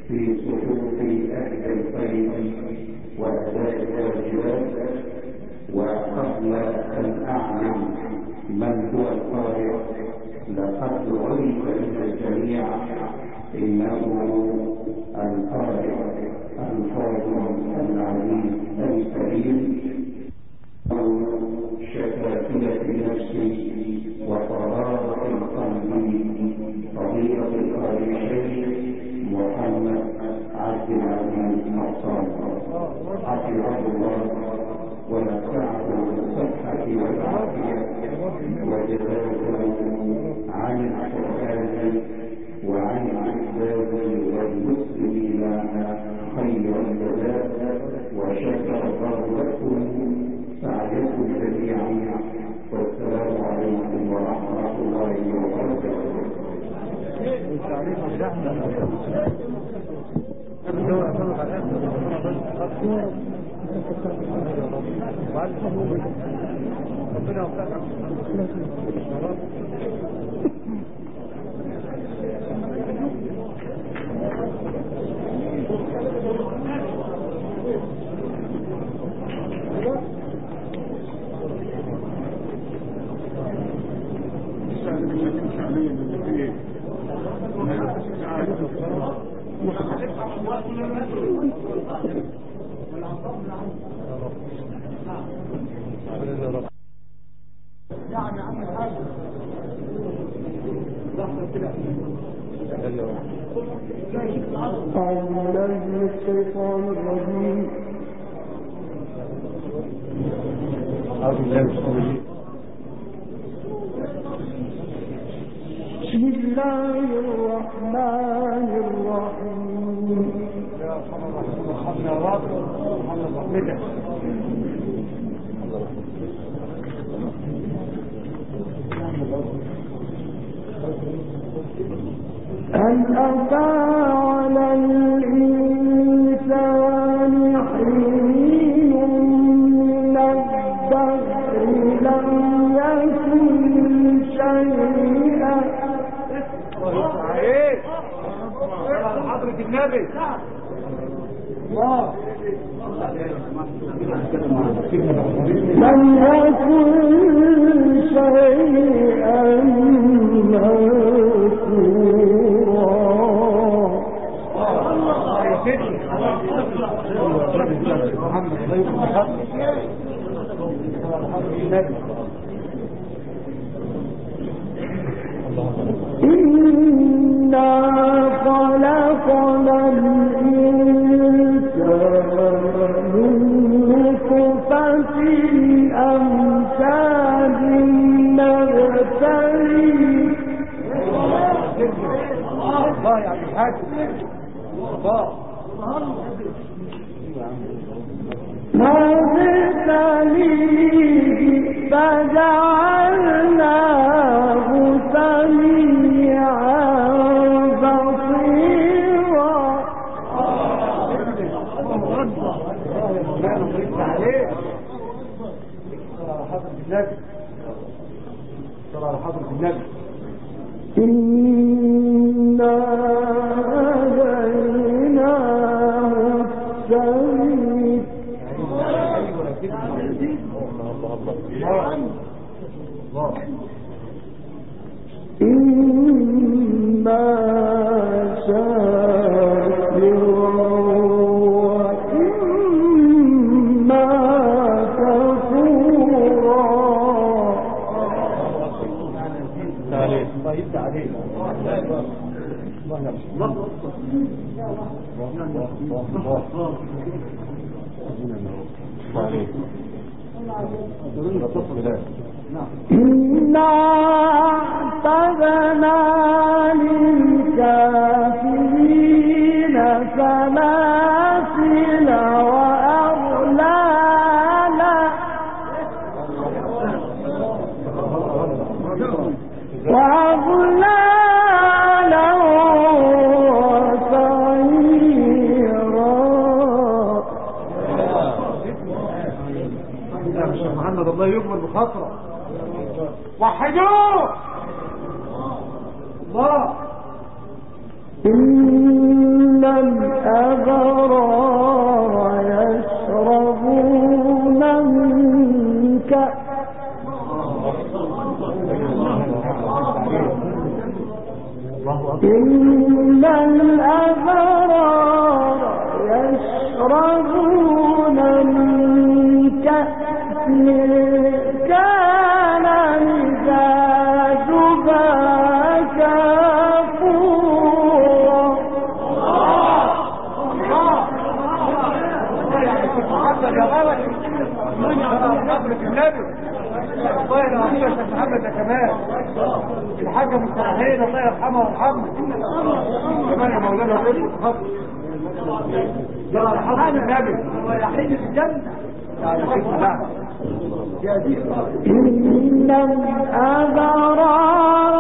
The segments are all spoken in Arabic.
في صفوف أهل الخير وأداء الواجبات. وقبل أن أعلم من هو القارئ لقد عرف للجميع إنه القارئ الفاضل العزيز الكريم شفافية نفسي وطهارة القلب فضيلة القارئ الشيخ محمد عبد العزيز حسان حفظه الله ونفعه بالصحة والعافية وجزاه عن القرآن وعن الأحباب والمسلمين خير الجزاء وشكر الله لكم سعيكم جميعا والسلام عليكم ورحمة الله وبركاته. بسم الله الرحمن الرحيم. هل أتى على الإنسان حين من الدهر لم يكن شيئا. حضرة النبي الله لم يكن شيئا إنا خلقنا الإنسان من نطفة أمشاج نبتليه. الله يا عبد الحاج الله نبتليه فجعلناه سميعا بصيرا. إنا هديناه السبيل. إما شاكرا وإما كفورا. إنا أعتدنا للكافرين سلاسل وأغلالا وسعيرا. محمد الله يكبر بخاطره وحدوه الله. إن الأبرار يشربون من كأس إن الأبرار يشربون من كأس كان مزاجها كافورا. الله يرحمه يا شيخ محمد يا كمال الحاجة مستحيل الله يرحمه ويرحمه كمان يا مولانا وقلت خطر يا رحمه النبي ويحيي في الجنة إن الأبرار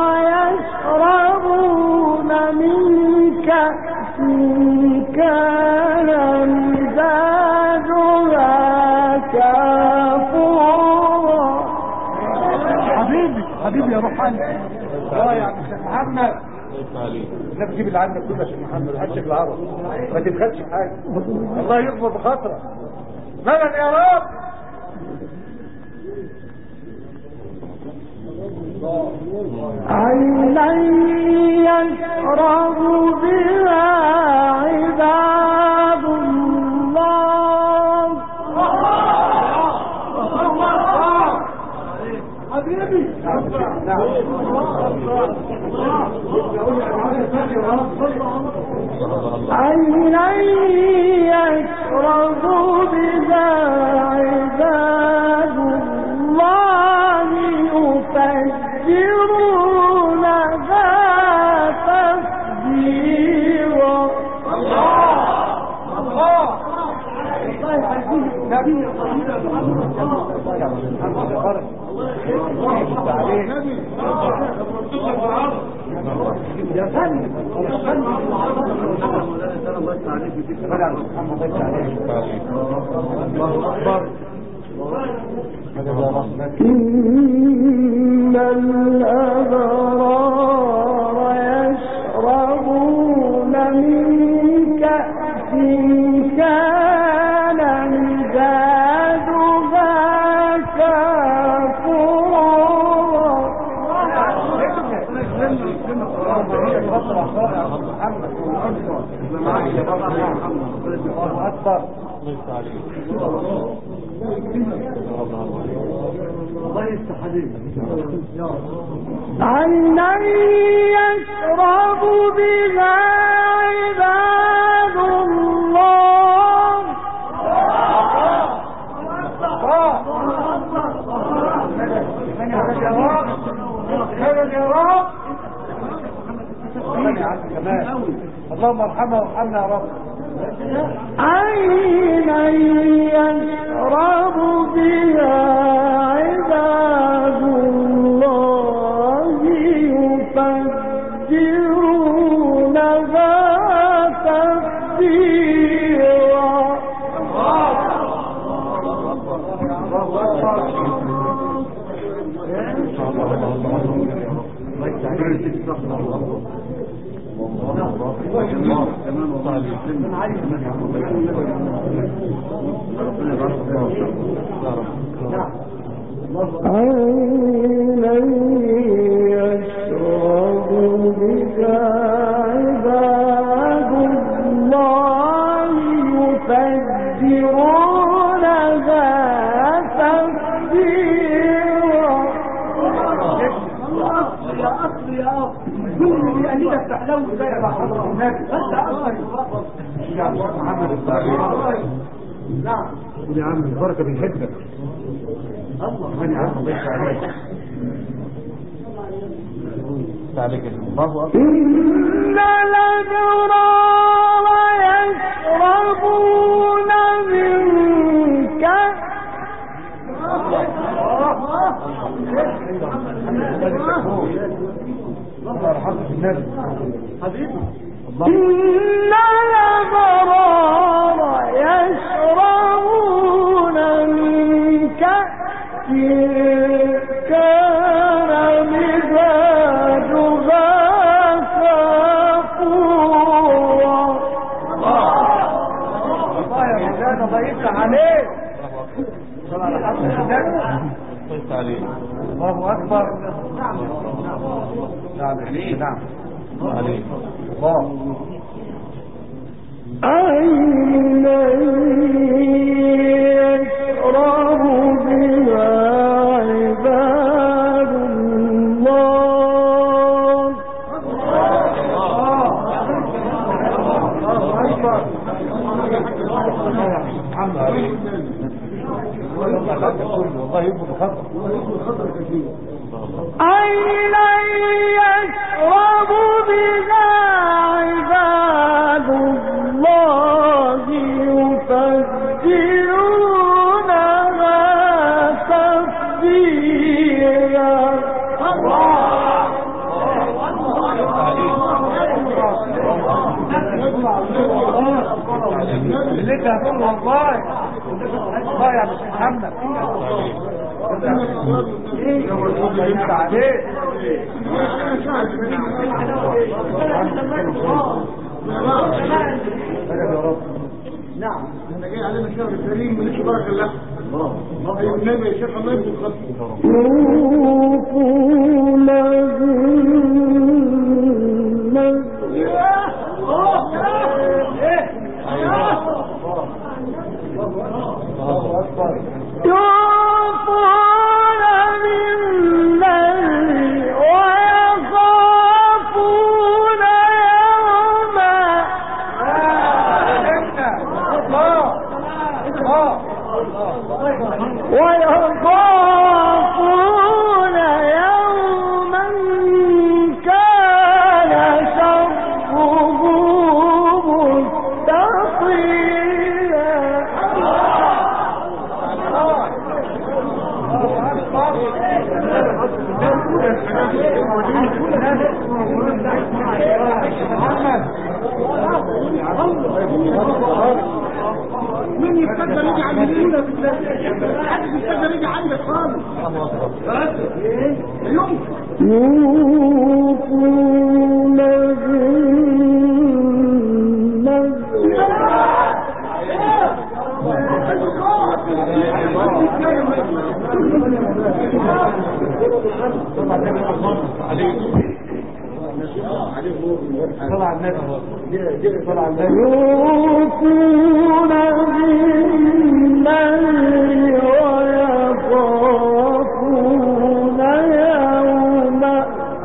يشربون من كأس كان مزاجها كافورا. حبيبي يا روحاني يا شيخ محمد لا تجيب اللي عندك كله يا شيخ محمد هاتش بالعرض ما تبخلش في حاجه الله يكبر بخاطرك مدد يا رب. عينا يشرب بها عباد الله. حبيبي عينا يشرب بها عباد الله يفجرونها تفجيرا. يا فندم إن الأبرار يشربون من كأس كان مزاجها كافورا. عينا يشرب بها عباد الله. اللهم ارحمنا وارحمنا يا رب. عينا يشرب بها عباد الله يفجرونها تفجيرا. عينا يشرب بها عباد الله يفجرونها تفجيرا. يا أصل يا أصل كل اللي أنيتك تحلو زي ما حضر النبي أنت أصل يا محمد الصالح. نعم يا عم البركة بنحبك الله من عم الله عليك عليك الله أكبر. إن الأبرار يشربون من كأس الله يرحمك النبي حبيبي. إن الأبرار يشربون من كأس كان مزاجها كافورا. الله أكبر. نعم نعم عليك الله. أين يشرب بها عباد الله. والله يبقى بخطر. أين يشرب بها عباد الله يفجرونها تفجيرا. اللي انت هتقول والله الله يا باشا محمد انت عليك. نعم احنا جاي علينا الشهر الكريم ماليش بارك الله. الله يا النبي يا شيخ الله يبارك ويخافون يوما كان شره مستطيلا. مين يتقدر يجي على اليمين محدش يتقدر يجي عندك خالص. يوفون يوفون بالنذر ويخافون يوما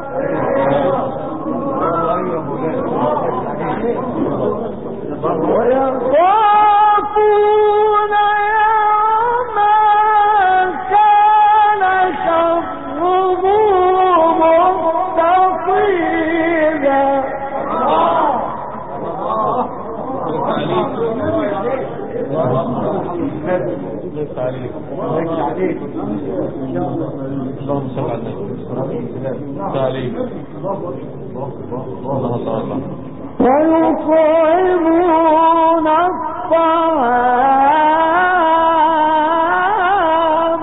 كان شره مستطيلا. اللهم صل على النبي. ويطعمون الطعام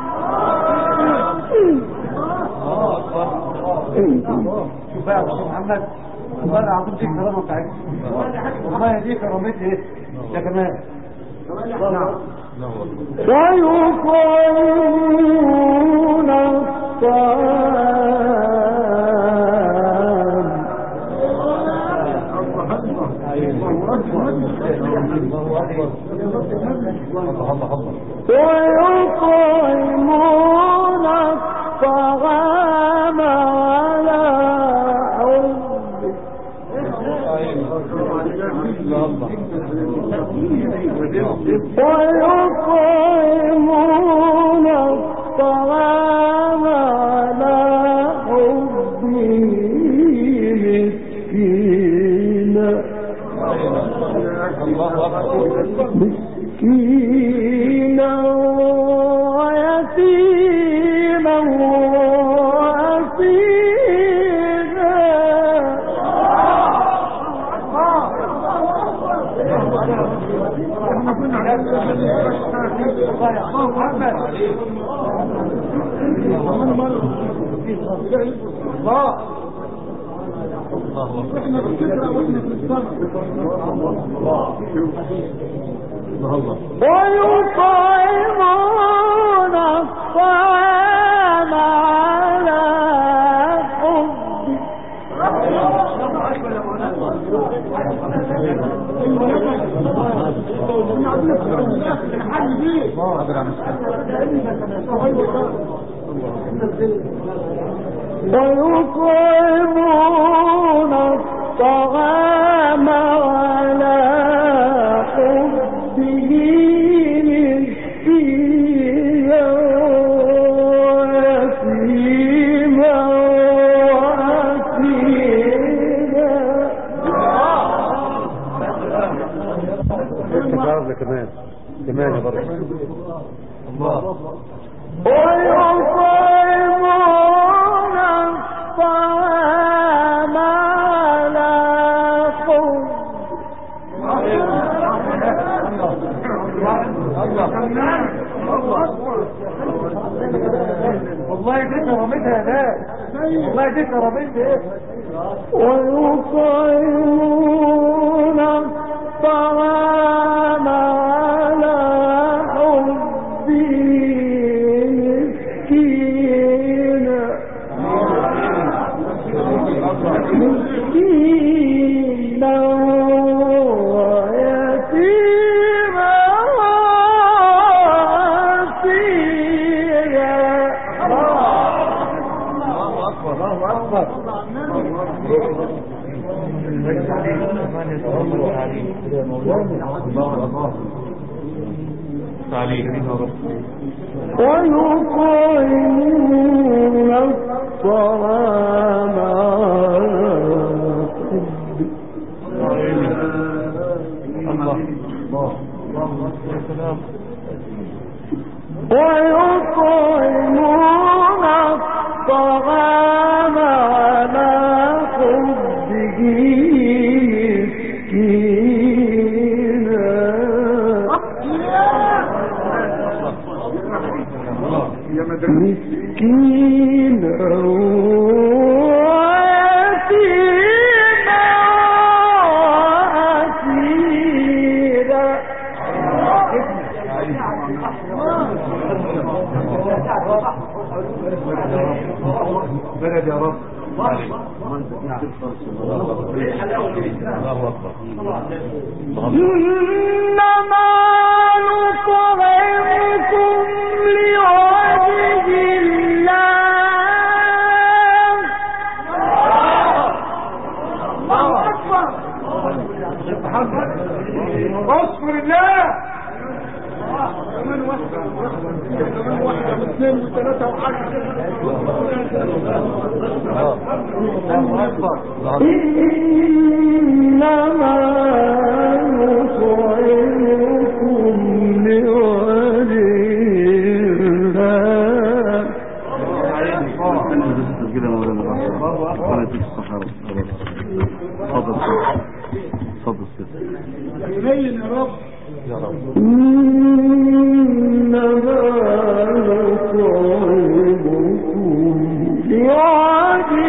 شوف بقى يا استاذ محمد والله العظيم دي كرامه بتاعتك. والله دي كرامتي ايه يا كمان. نعم ويطعمون الطعام ويطعمون الطعام على حبه ويطعمون الطعام على حبه مسكينا مسكينا ويتيما وأسيرا. احنا بنقرا واحنا في الصلاه. ويطعمون الطعام على حبه ويطعمون الطعام على حبه مسكينا ويتيما وأسيرا كمان يا بركة الله ويطعمون الطعام على حبه والله دي كرامتها يا ناس والله دي كرامتها ويطعمون الطعام على حبه مسكينا مسكينا ويتيما وأسيرا الله أكبر الله أكبر ويطعمون الطعام ويطعمون الطعام على حبه مسكينا ويتيما وأسيرا بلد يا رب إنما نطعمكم لوجه الله الله أكبر اصبر الله كمان واحدة واثنين وثلاثة وعشرة الله أكبر إنما نطعمكم لوجه يلين يا رب يا رب إنما نطعمكم لوجه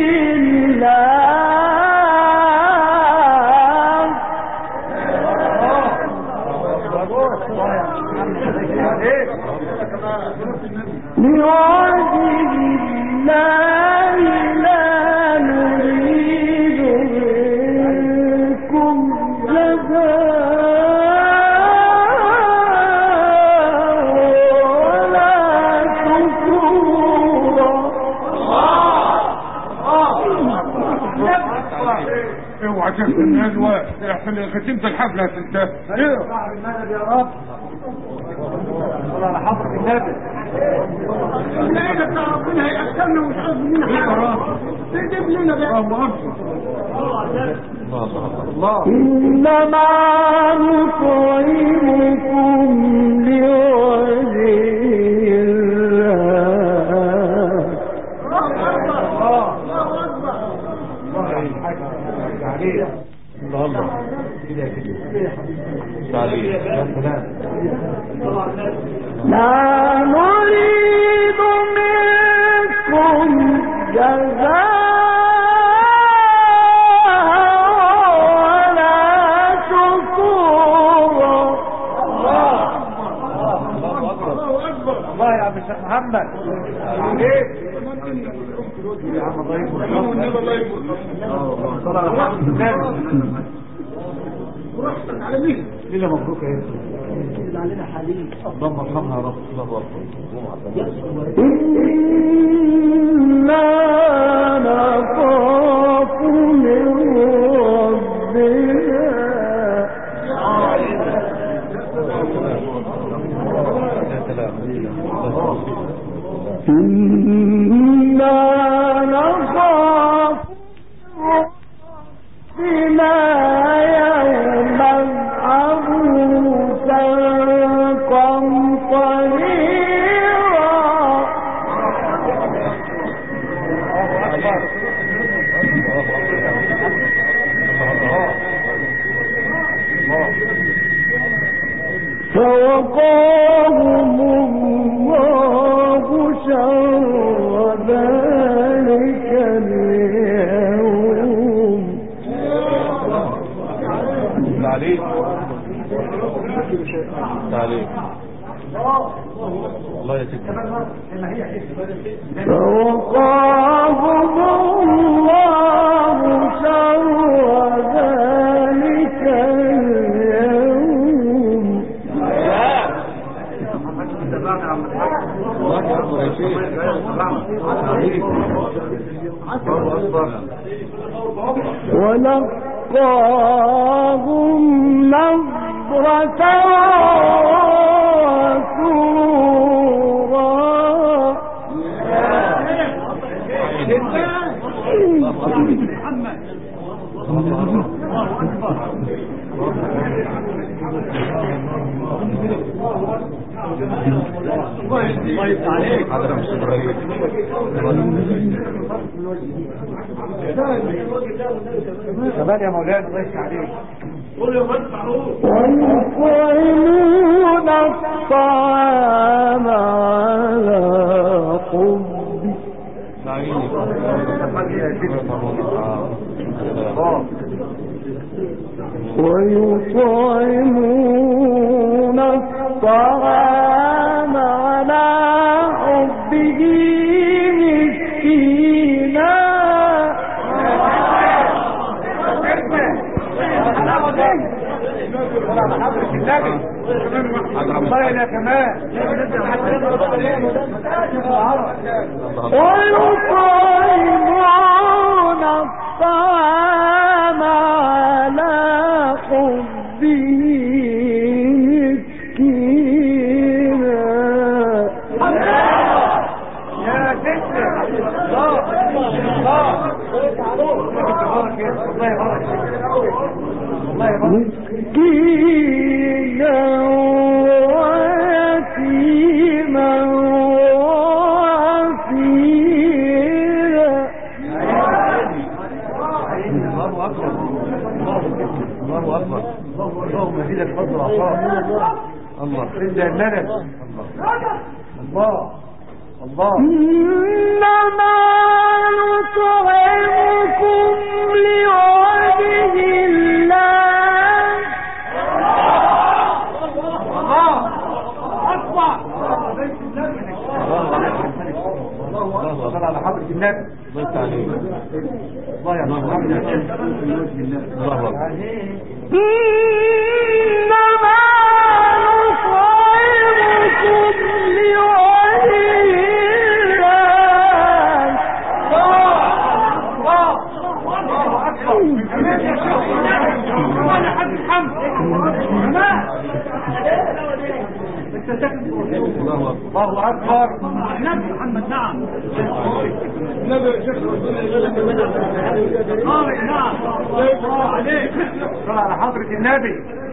لوجه الله لا نريد منكم جزاء ولا شكورا اوعى تاخد الندوة احسن ختمت الحفلة هتنتهي ايوه المدد يا رب صلى على حضرة النبي الليلة بتاع ربنا هيأكلنا ومش عايز مننا حاجة تجيب لنا بقى الله أكبر الله إنما نطعمكم لوجه لا نريد منكم جزاء ولا شكورا الله محمد ايه يا عم الله يكبر والنبي الله يكبر صلى على محمد النبي ورحت على مين ليلة مبروك يا اللي علينا حليم اللهم ارحمنا يا رب. الله اكبر. إنا نخاف من ربنا يا سلام. إنا نخاف ربنا يوما عبوسا فوقاهم الله شر ذلك اليوم. تعليق الله يسلمك. فوقاهم الله شر ذلك اليوم. الله أكبر يا شيخ. الله أكبر. ولقاهم نظرة كمان يا مولانا الله يفتح عليك. ويطعمون الطعام على حبه ويطعمون الطعام على حبه مسكينا الله يا كمان. ويطعمون الطعام على حبه مسكينا. يا ستة الله مسكينا ويتيما واسيرا. الله أكبر. الله أكبر. اللهم زيدك فضل وعطاء. الله إلا الملك. الله الله. إنما نطعمكم لوجه الله. الله أكبر. الله صل على حضرة النبي. الله تعالى. الله يا محمد. الله أكبر. إنما نطعمكم لوجه الله أكبر. نبي محمد نعم نبي شيخ نعم الله عليك صل على حضرة النبي.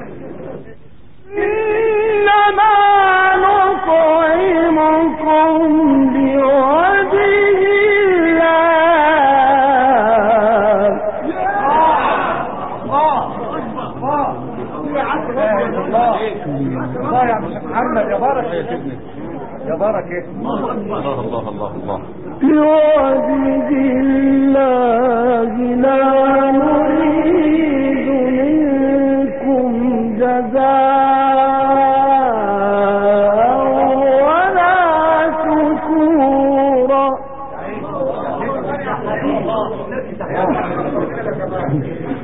إنما نطعمكم لوجه الله يا محمد. يا بارك يا بارك. الله الله الله الله. لوجه الله لا نريد منكم جزاء ولا شكورا.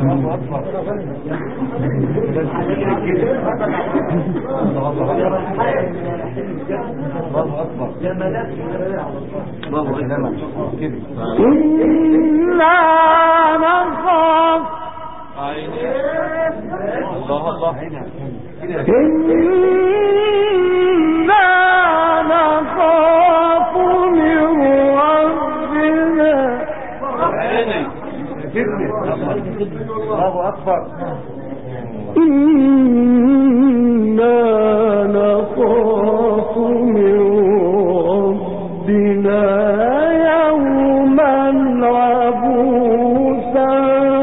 الله أكبر. الله أكبر. إنا نخاف الله إنا نخاف من ربنا الله أكبر. إنا نخاف من ربنا يوما عبوسا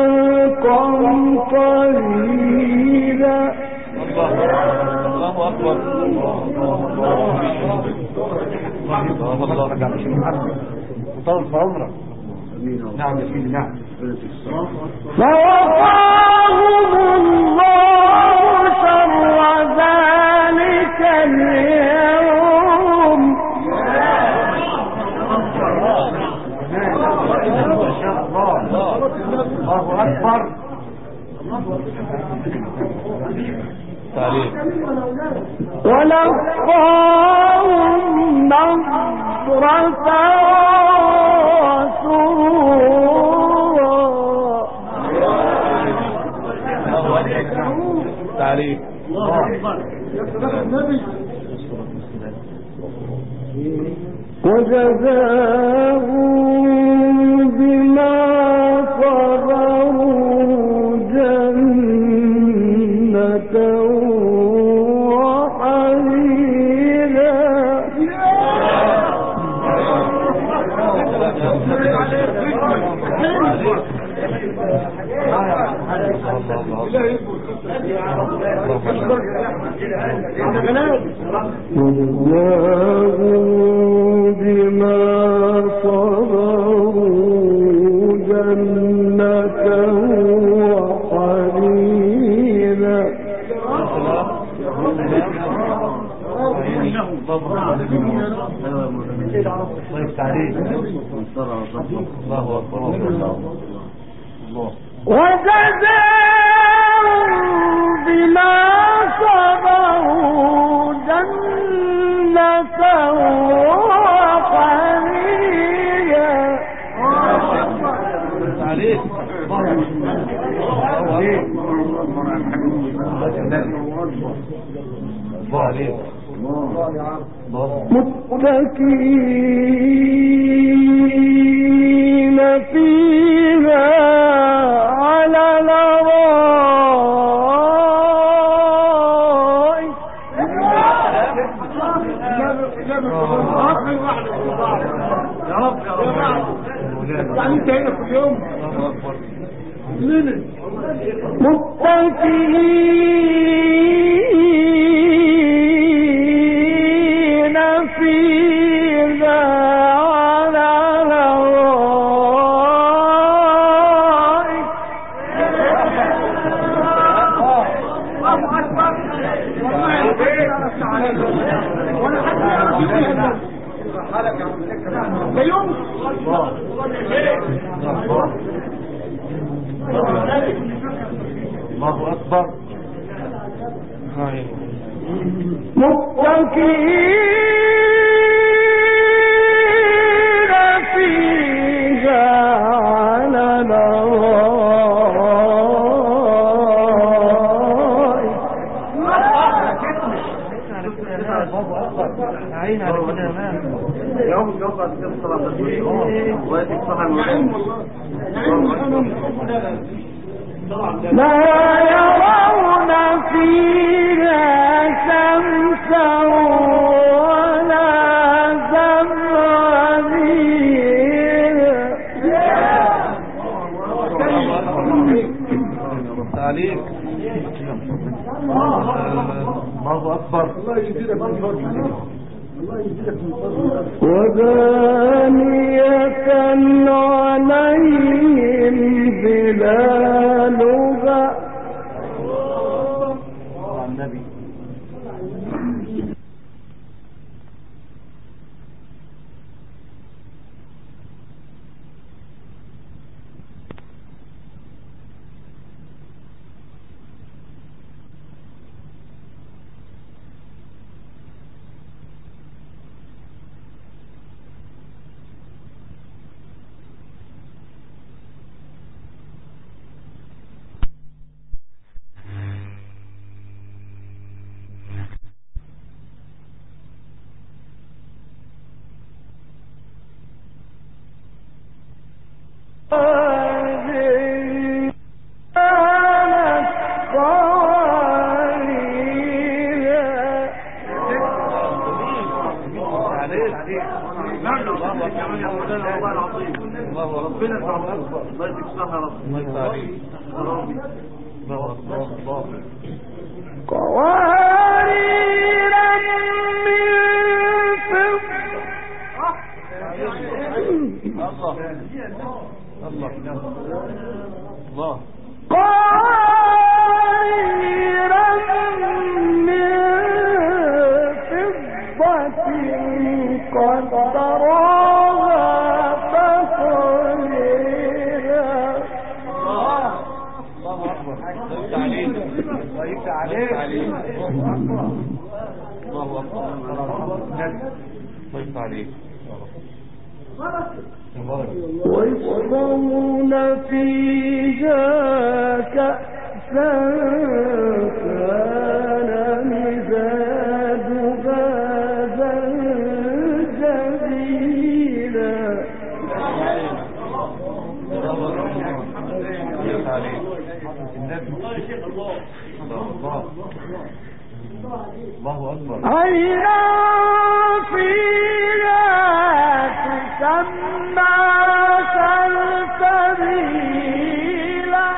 قمطريرا. الله أكبر. الله رجع بشيء محمد وطول في عمرك. نعم يا سيدي نعم. فوقاهم الله شر ذلك اليوم. الله أكبر. ولقاهم نضرة وسرورا. تعليق. الله أكبر. يا سلام النبي. وجزاهم بما صبروا جنة وحريرا. وجزاهم بما صبروا جنة وحريرا. الله أكبر. وجزاهم بما صبروا جنة وحريرا. عليك. متكئين فيها على الأرائك. يا رب يعني انت هنا كل يوم ليه متكئين فيها على الأرائك. وانا حالك ده يوم الله أكبر. متكئين فيها على الأرائك. عين على كده يوم يوقع الصلاة ويتصحى لا يرون فيها شمسا ولا زمهريرا. تعليق. الله أكبر. الله يجزيك من فضله. ودانية عليهم ظلالها. النبي. ربنا تعالى الله يديك الصحة يا رب. الله يسعدك يا رب. الله قوارير من الله قوارير من فضة قدرها تقديرا. الله أكبر. عليك الله أكبر. طيب عليك ويشربون فيها كأسا كان مزاجها زنجبيلا. الله أكبر. عينا فيها تسمى سلسبيلا.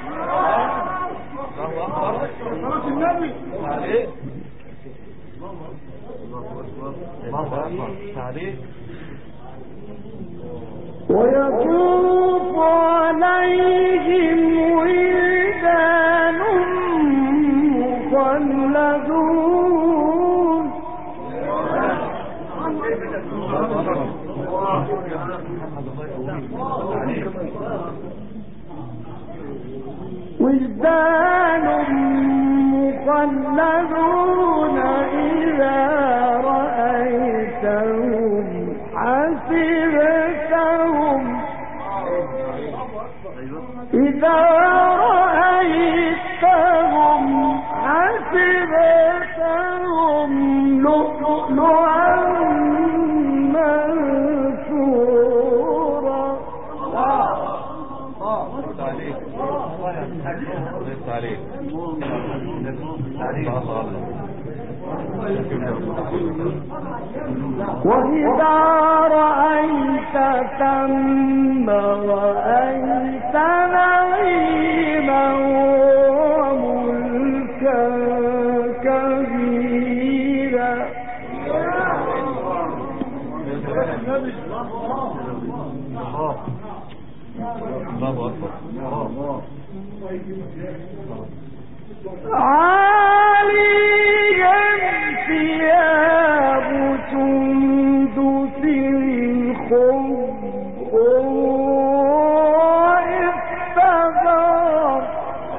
ويطوف عليهم ولدان مخلدون. ولدان مخلدون إذا رأيتهم حسبتهم لؤلؤا منثورا. وإذا رأيت ثم رأيت نعيما وملكا كبيرا. الله أكبر. عاليهم ثياب سندس خضر واستبرق.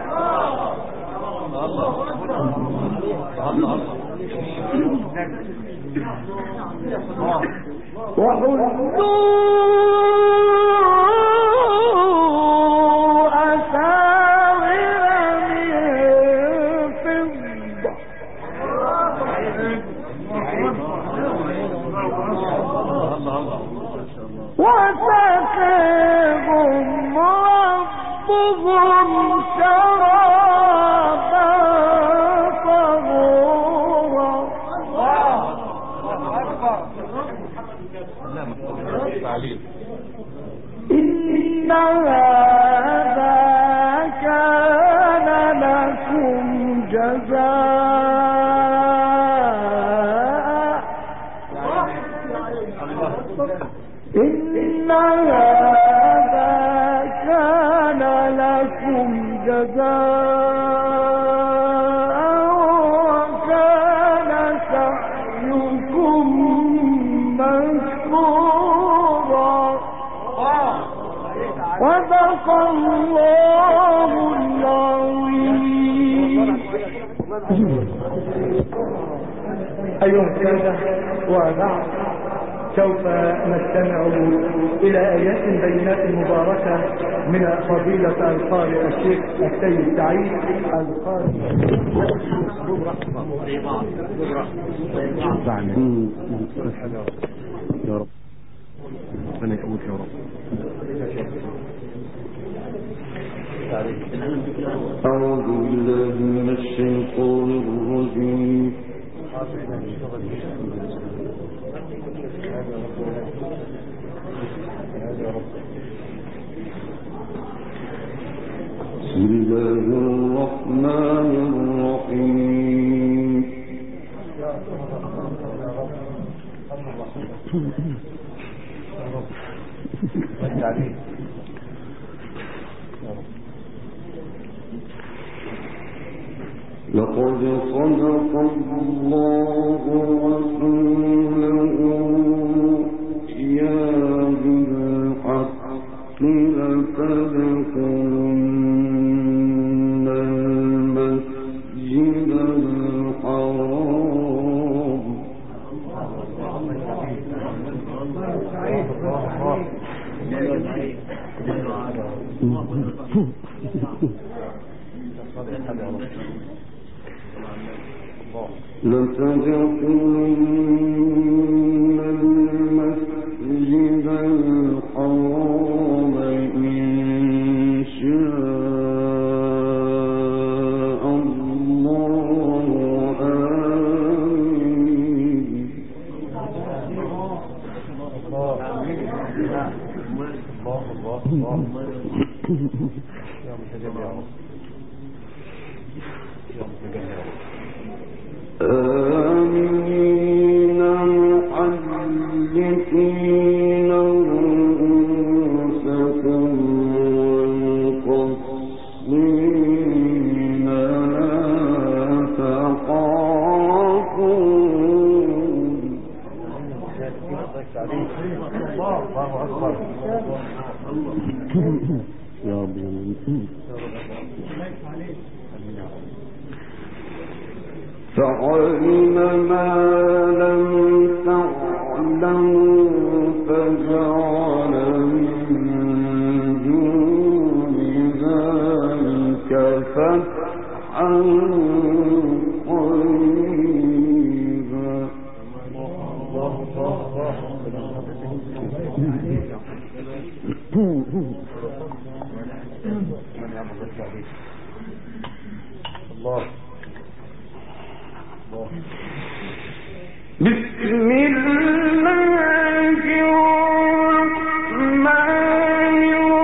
وسقهم ربهم شرابا طهورا. إن هذا كان لكم جزاء. إن هذا كان لكم جزاء وكان سعيكم مشكورا. صدق الله العظيم. أيها السادة وبعد، سوف نستمع إلى آيات بينات مباركة من فضيلة القارئ الشيخ السيد سعيد القارئ. يا رب ربنا يقويك يا رب. أعوذ بالله من الشيطان الرجيم. بسم الله الرحمن الرحيم. لقد صدق الله رسوله يا بالحق لتدخلن المسجد الحرام لتدخلن المسجد الحرام إن شاء الله آمين محلقين رؤوسكم ومقصرين لا تخافون. الله أكبر. يا رب فعلم ما لم تعلموا فجعل من دون ذلك فتحا قريبا. الله بسم الله الرحمن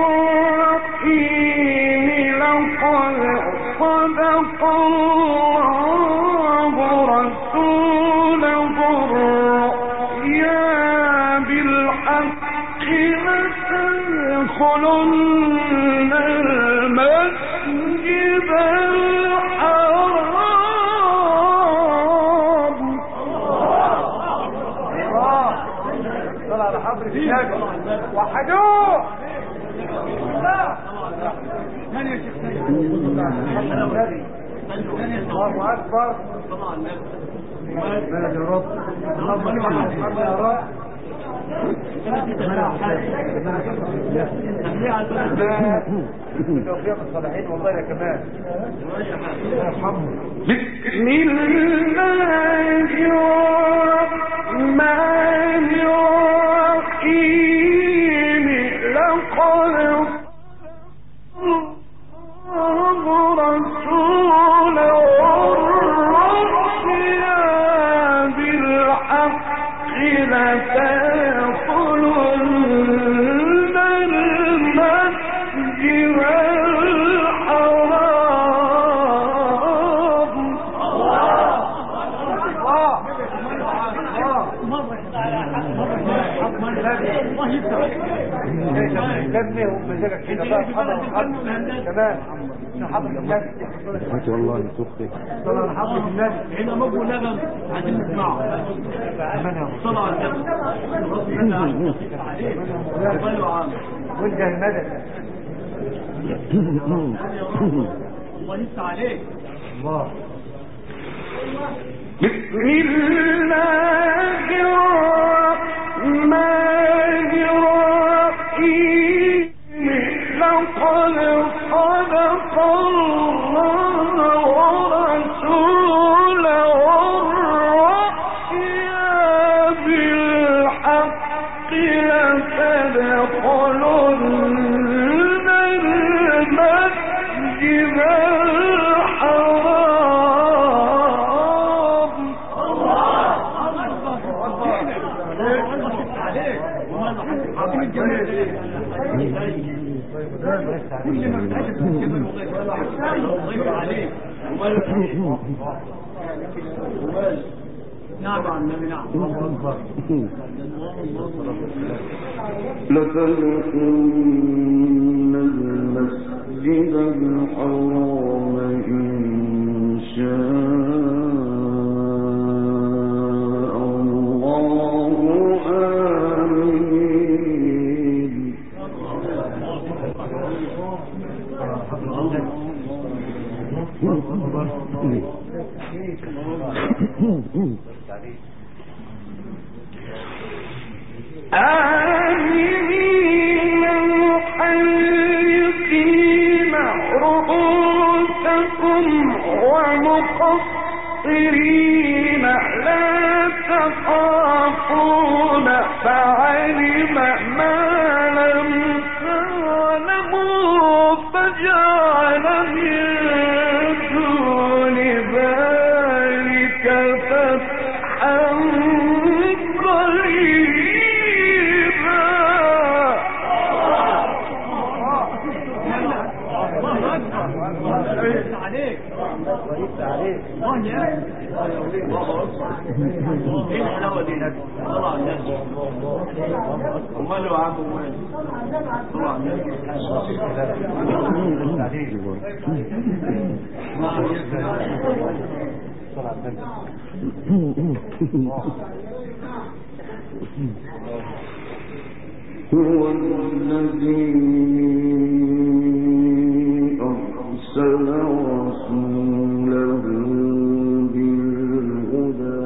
الرحيم. لقد صدق الله رسوله الرؤيا بالحق لتدخلن المسجد وحدوه. الله أكبر. بلد يا رب. اللهم يا رب. توفيق الصالحين والله يا كمان. بسم الله الرحمن الرحيم. لقد رسول الرؤيا بالحق لتدخلن المسجد الحرام. كمل ومزاجك كده بقى تمام. حضرة النبي والله تخطي صلى على حضرة النبي. هنا مبو لبن عايزين نسمعه. صلى على النبي. وجه المدد. الله يفتح عليك. الله. بسم الله الرحمن الرحيم. لقد صدق الله ورسوله الرؤيا بالحق لتدخلن المسجد عظيم الجمال كل ما اكتشف الجمال والله عليك نعم نعم لتدخلن المسجد الحرام إن شاء الله آمين. آمنين محلقين رؤوسكم ومقصرين لا تخافون فعلم ما لم تعلموا فجعل من دون ذلك فتحا ايه الحلاوه دي طلع الناس وماله عم وين طلع الناس هو الذي أرسل رسوله بالهدى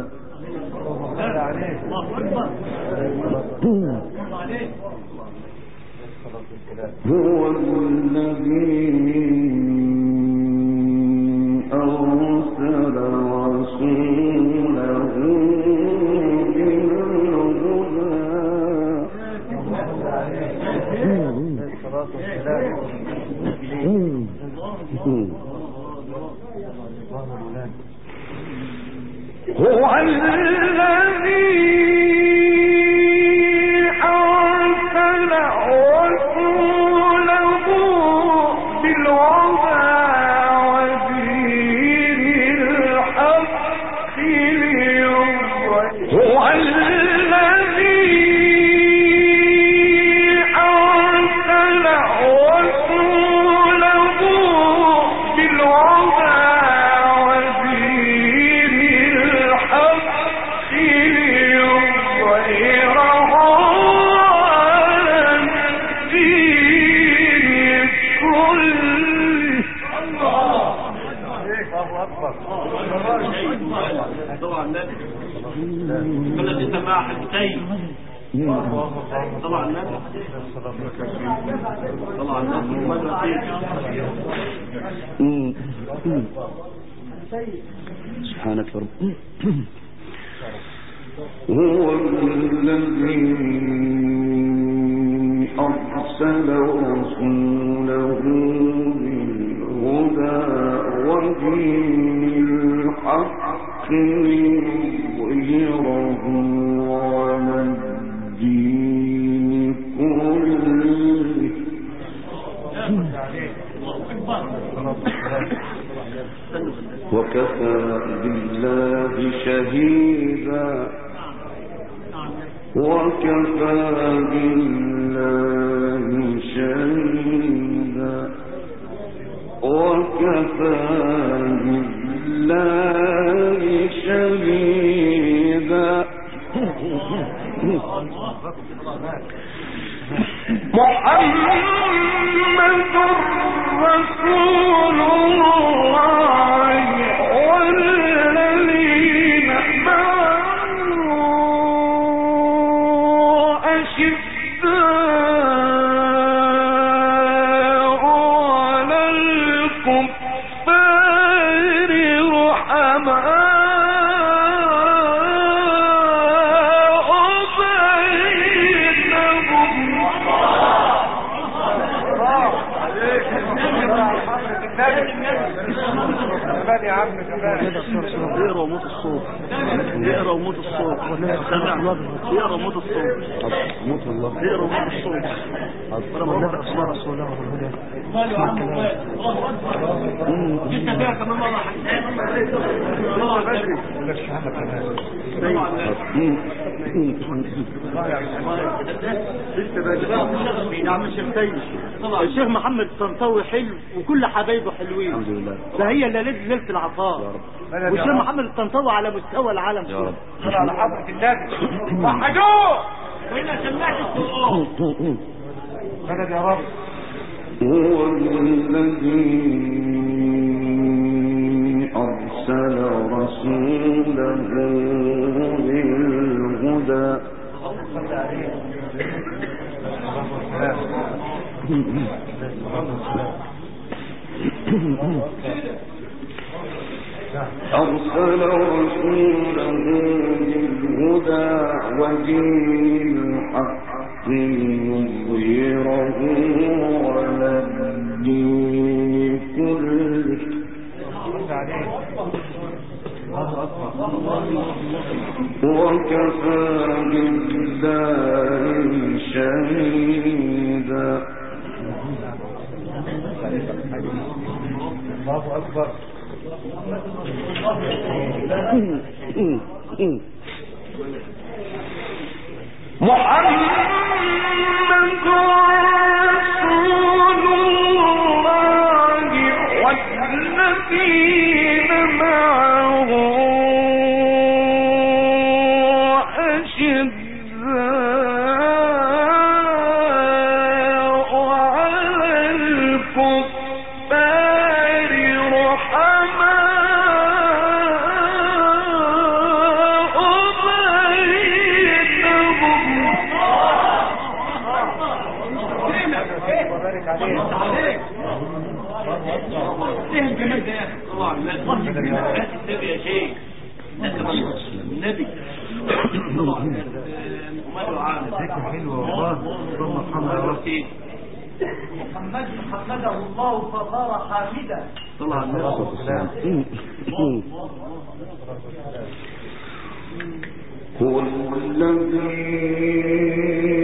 هو الذي أرسل رسوله هو الذي أرسل رسوله بالهدى ودين الحق هو الذي أرسل رسوله بالهدى الذي سماع حديثين طلع الناس طلع الناس سبحانك يا رب. هو الذي أرسل رسوله بالهدى ودين الحق ليظهره على الدين كله وكفى بالله شهيدا وكفى بالله شهيدا وكفى بالله شهيدا محمد رسول الله والذين معه أشداء على الكفار رحماء اقرا وموت الصوت اقرا وموت الصوت سمع اقرا وموت الصوت الله. اقرا من الصوت. أنا بقرأ أسماء رسول الله والهدى. ماله يا عم لسه فيها كمان مرة ولا الشهادة كمان. لسه بقى يا عم الشيخ سيد. الشيخ محمد الطنطاوي حلو وكل حبايبه حلوين الحمد لله. فهي ليلة العطاء والشيخ محمد الطنطاوي على مستوى العالم يا رب. صل على حضرة النبي وحدوه وهنا سمعت الصوت. مدد يا رب. هو الذي أرسل رسوله بالهدى ودين الحق ليظهره على الدين كله وكفى بالله شهيدا. الله أكبر. محمد رسول الله والذين معه أشداء على الكفار رحماء فهم جمال ده يا اخي طبعا لا النبي يا شيخ النبي طبعا وماله عام ذكر حلو والله. اللهم محمد يا رب. محمده الله فصار حامدا طلع النبي هو الذي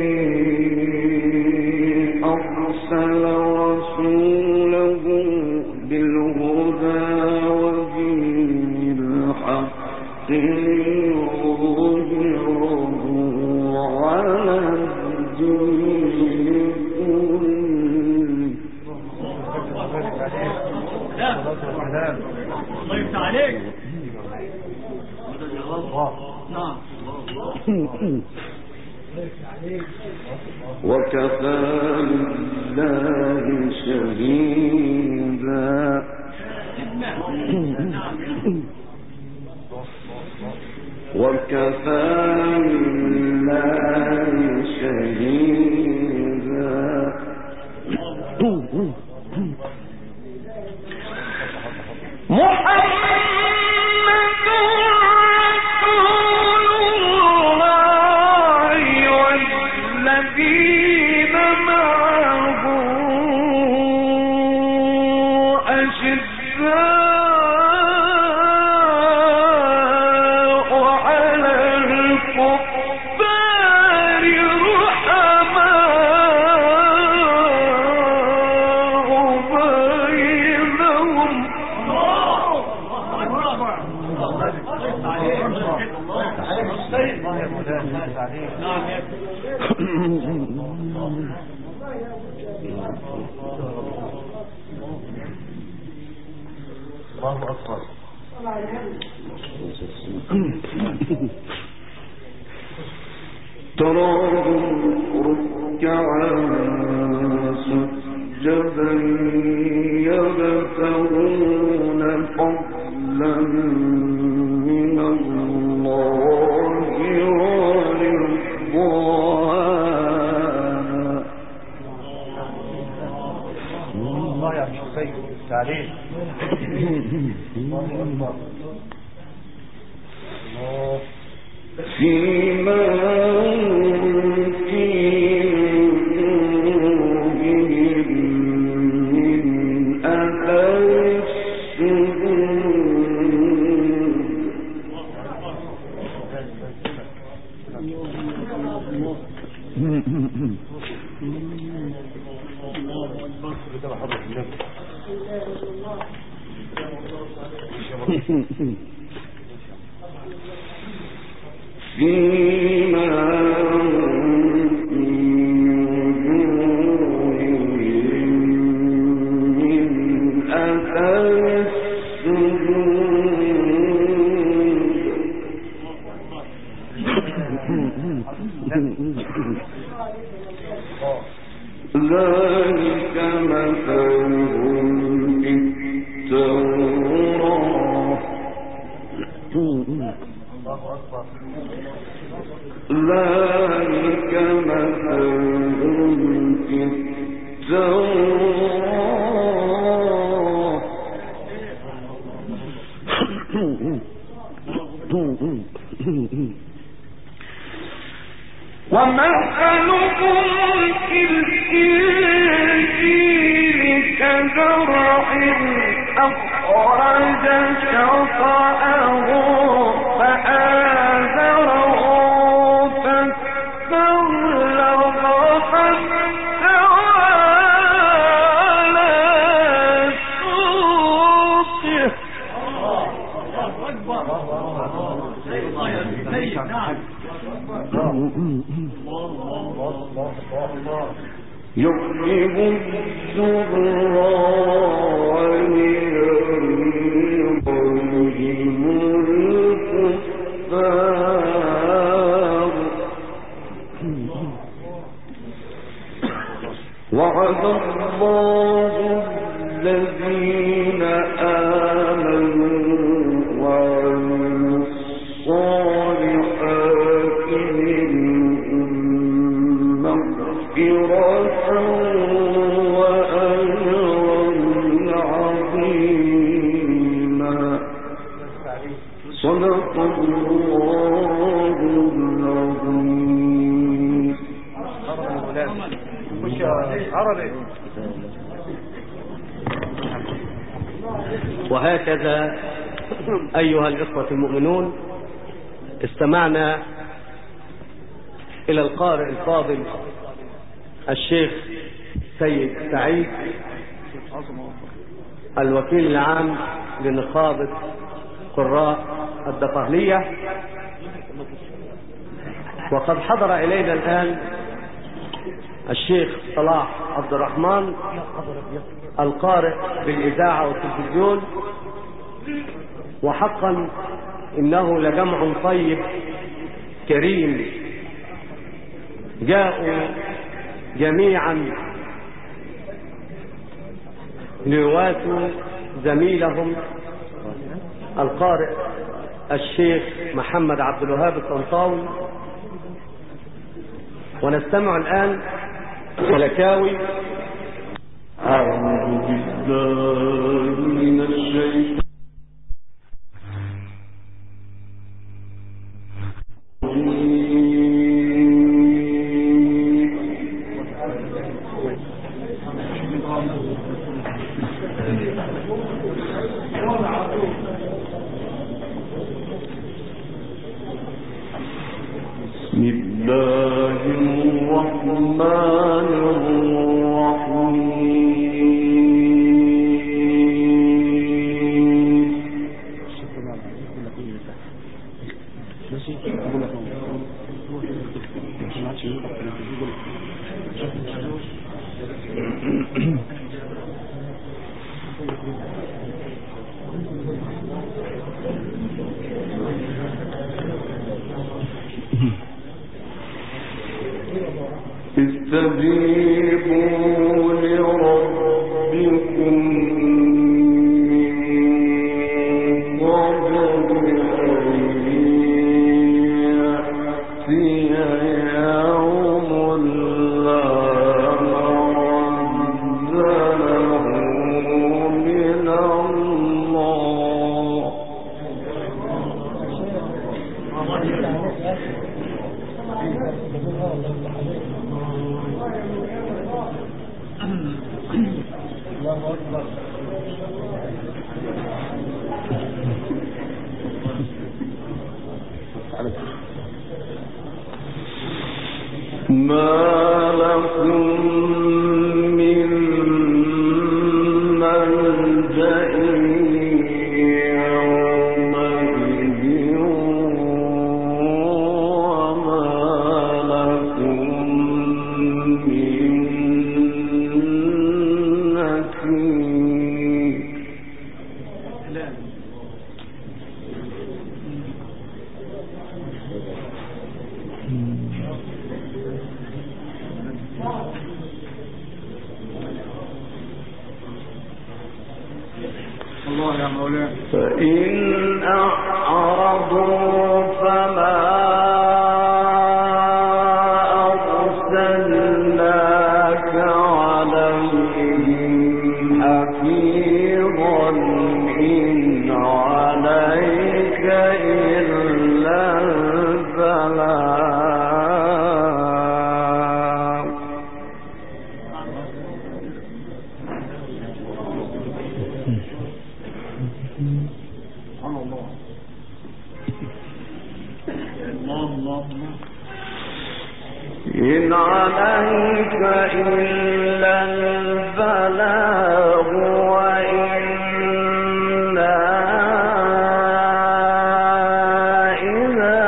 أرسل رسوله بالهدى ودين الحق ليظهره على الدين كله. الله يفتح عليك نعم وكفى بالله شهيدا. وكفى بالله شهيدا. محمد رسول الله والذين معه أشداء على الكفار رحماء بينهم. الله أكبر. تراهم ركعا سجدا يبتغون فضلا من الله ورضوانا. الله يا شيخ سيد تعليم. الله أكبر. الله. فيما في وجوههم من أثر السجود. ذلك مثلهم في التوراة ذلك مثلهم في التوراة ومثلهم في الإنجيل كزرع أخرج شطأه فآزره فاستغلظ فاستوى على سوقه يعجب الزراع ويغيظ بهم الكفار وعد الله الذين آمنوا وعملوا الصالحات منهم مغفرة وأجرا عظيما صدق الله العظيم. وهكذا أيها الإخوة المؤمنون استمعنا إلى القارئ الفاضل الشيخ سيد سعيد الوكيل العام لنقابة قراء الدقهلية، وقد حضر إلينا الآن الشيخ صلاح عبد الرحمن القارئ بالإذاعة والتلفزيون، وحقا إنه لجمع طيب كريم جاءوا جميعا ليواسوا زميلهم القارئ الشيخ محمد عبد الوهاب الطنطاوي. ونستمع الآن سلكاوي. أعوذ بالله من الشيطان بسم الله الرحمن الرحيم. استجيبوا لربكم من قبل أن يأتي يوم لا مرد له من الله. ما فإن أعرضوا فما أرسلناك عليهم حفيظا إن عليك إلا البلاغ. إن عليك إلا البلاغ وإنا إذا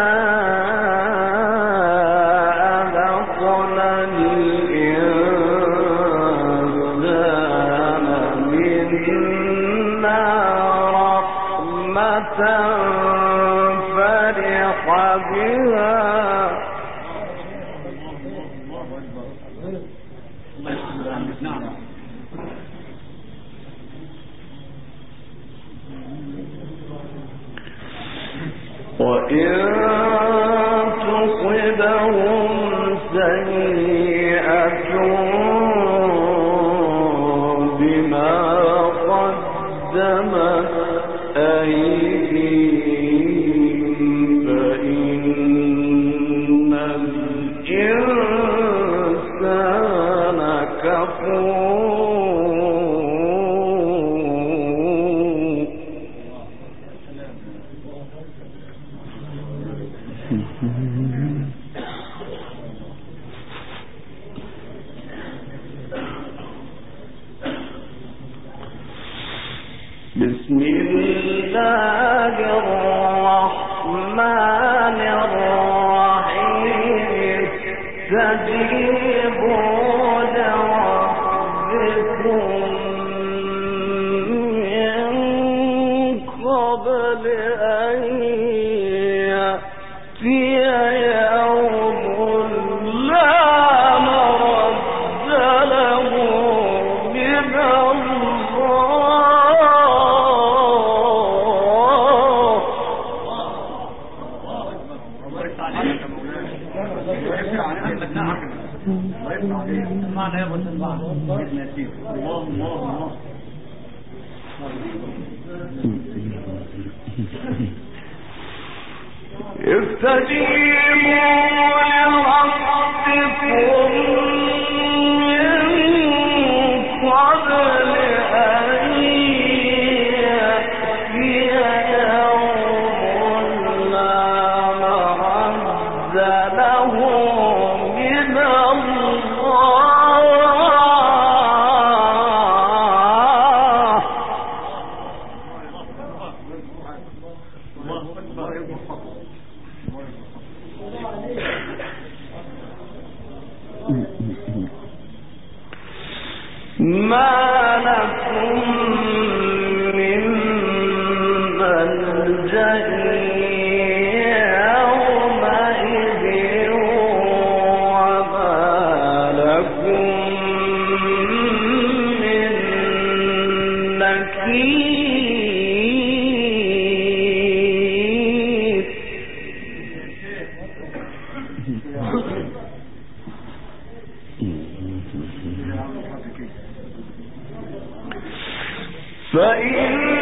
أذقنا الإنسان منا رحمة فرح بها وإن تصبهم سيئة بما قدمت أيديهم فإن الإنسان كفور. بسم الله الرحمن الرحيم استجيبوا لربكم من قبل أن يأتي يوم لا مرد له من استجيبوا لربكم من قبل أن يأتي يوم لا مرد له من ما لكم من ملجأ يومئذ وما لكم من نكير. فإن